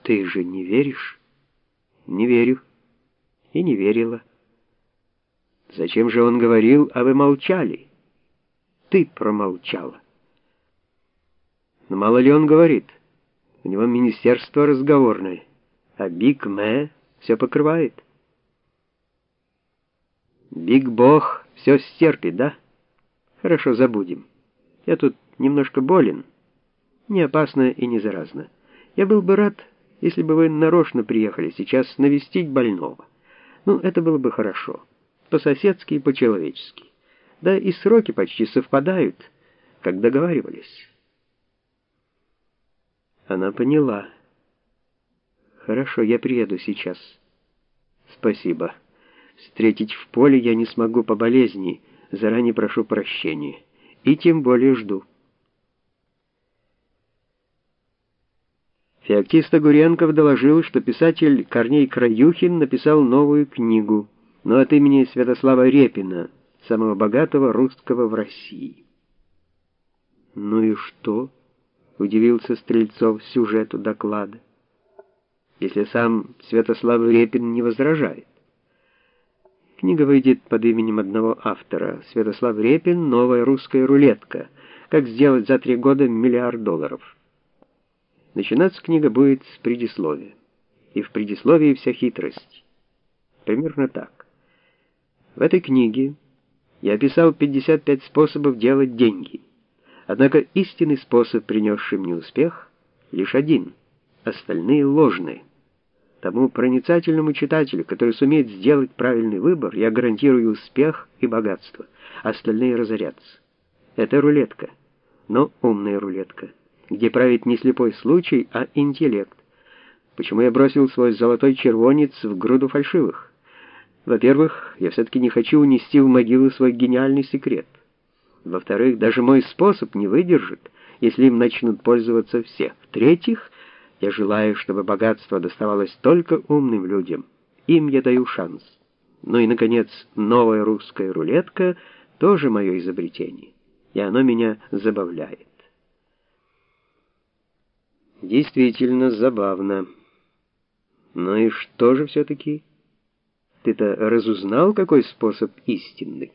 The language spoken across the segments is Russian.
Ты же не веришь? Не верю. И не верила. Зачем же он говорил, а вы молчали? Ты промолчала. Но мало ли он говорит. У него министерство разговорное, а Биг Мэ все покрывает. Биг Бог все стерпит, да? Хорошо, забудем. Я тут немножко болен. Не опасно и не заразно. Я был бы рад, если бы вы нарочно приехали сейчас навестить больного. Ну, это было бы хорошо. По-соседски и по-человечески. Да и сроки почти совпадают, как договаривались. Она поняла. Хорошо, я приеду сейчас. Спасибо. Встретить в поле я не смогу по болезни. Заранее прошу прощения. И тем более жду. Феоктист Огуренков доложил, что писатель Корней Краюхин написал новую книгу, но от имени Святослава Репина, самого богатого русского в России. «Ну и что?» — удивился Стрельцов сюжету доклада. «Если сам Святослав Репин не возражает. Книга выйдет под именем одного автора. Святослав Репин «Новая русская рулетка. Как сделать за 3 года $1 миллиард». Начинаться книга будет с предисловия. И в предисловии вся хитрость. Примерно так. В этой книге я описал 55 способов делать деньги. Однако истинный способ, принесший мне успех, лишь один. Остальные ложные. Тому проницательному читателю, который сумеет сделать правильный выбор, я гарантирую успех и богатство. Остальные разорятся. Это рулетка. Но умная рулетка, где правит не слепой случай, а интеллект. Почему я бросил свой золотой червонец в груду фальшивых? Во-первых, я все-таки не хочу унести в могилу свой гениальный секрет. Во-вторых, даже мой способ не выдержит, если им начнут пользоваться все. В-третьих, я желаю, чтобы богатство доставалось только умным людям. Им я даю шанс. Ну и, наконец, новая русская рулетка — тоже мое изобретение, и оно меня забавляет. Действительно забавно. Ну и что же все-таки? Ты-то разузнал, какой способ истинный?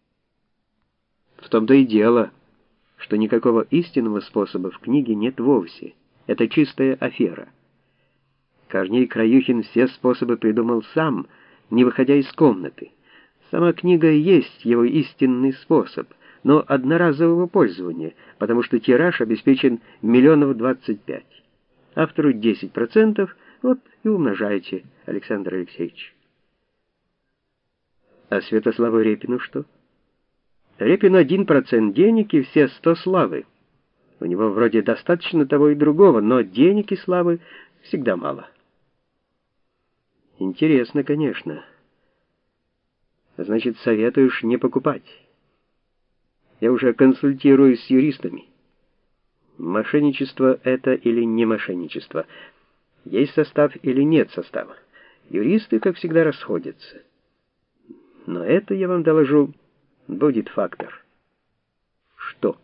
В том-то и дело, что никакого истинного способа в книге нет вовсе. Это чистая афера. Корней Краюхин все способы придумал сам, не выходя из комнаты. Сама книга и есть его истинный способ, но одноразового пользования, потому что тираж обеспечен 25 000 000. Автору 10%, вот и умножайте, Александр Алексеевич. А Святославу Репину что? Репину 1% денег и все 100 славы. У него вроде достаточно того и другого, но денег и славы всегда мало. Интересно, конечно. Значит, советуешь не покупать. Я уже консультируюсь с юристами. Мошенничество это или не мошенничество? Есть состав или нет состава? Юристы, как всегда, расходятся. Но это, я вам доложу, будет фактор. Что?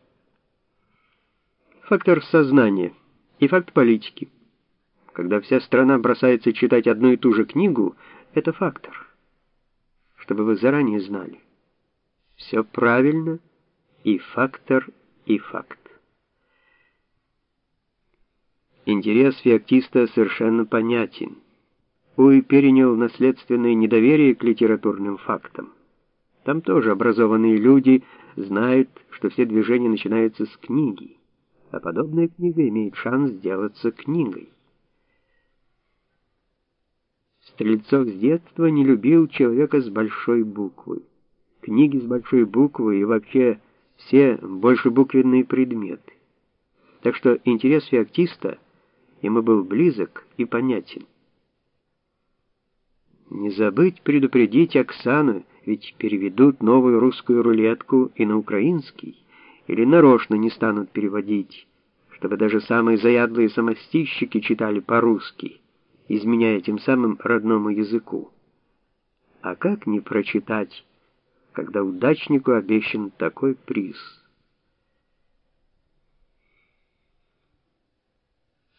Фактор сознания и факт политики. Когда вся страна бросается читать одну и ту же книгу, это фактор. Чтобы вы заранее знали. Все правильно, и фактор, и факт. Интерес феоктиста совершенно понятен. Уй перенял наследственное недоверие к литературным фактам. Там тоже образованные люди знают, что все движения начинаются с книги, а подобная книга имеет шанс сделаться книгой. Стрельцов с детства не любил человека с большой буквы. Книги с большой буквы и вообще все большебуквенные предметы. Так что интерес феоктиста ему был близок и понятен. Не забыть предупредить Оксану, ведь переведут новую русскую рулетку и на украинский, или нарочно не станут переводить, чтобы даже самые заядлые самостийщики читали по-русски, изменяя тем самым родному языку. А как не прочитать, когда удачнику обещан такой приз?